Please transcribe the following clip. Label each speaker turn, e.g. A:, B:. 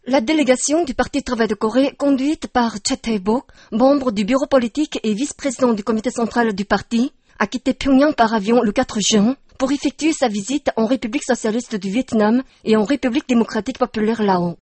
A: La délégation du Parti Travail de Corée, conduite par Choi Tae-bok, membre du bureau politique et vice-président du comité central du parti, a quitté Pyongyang par avion le 4 juin pour effectuer sa visite en République socialiste du Vietnam et en République démocratique populaire Laos.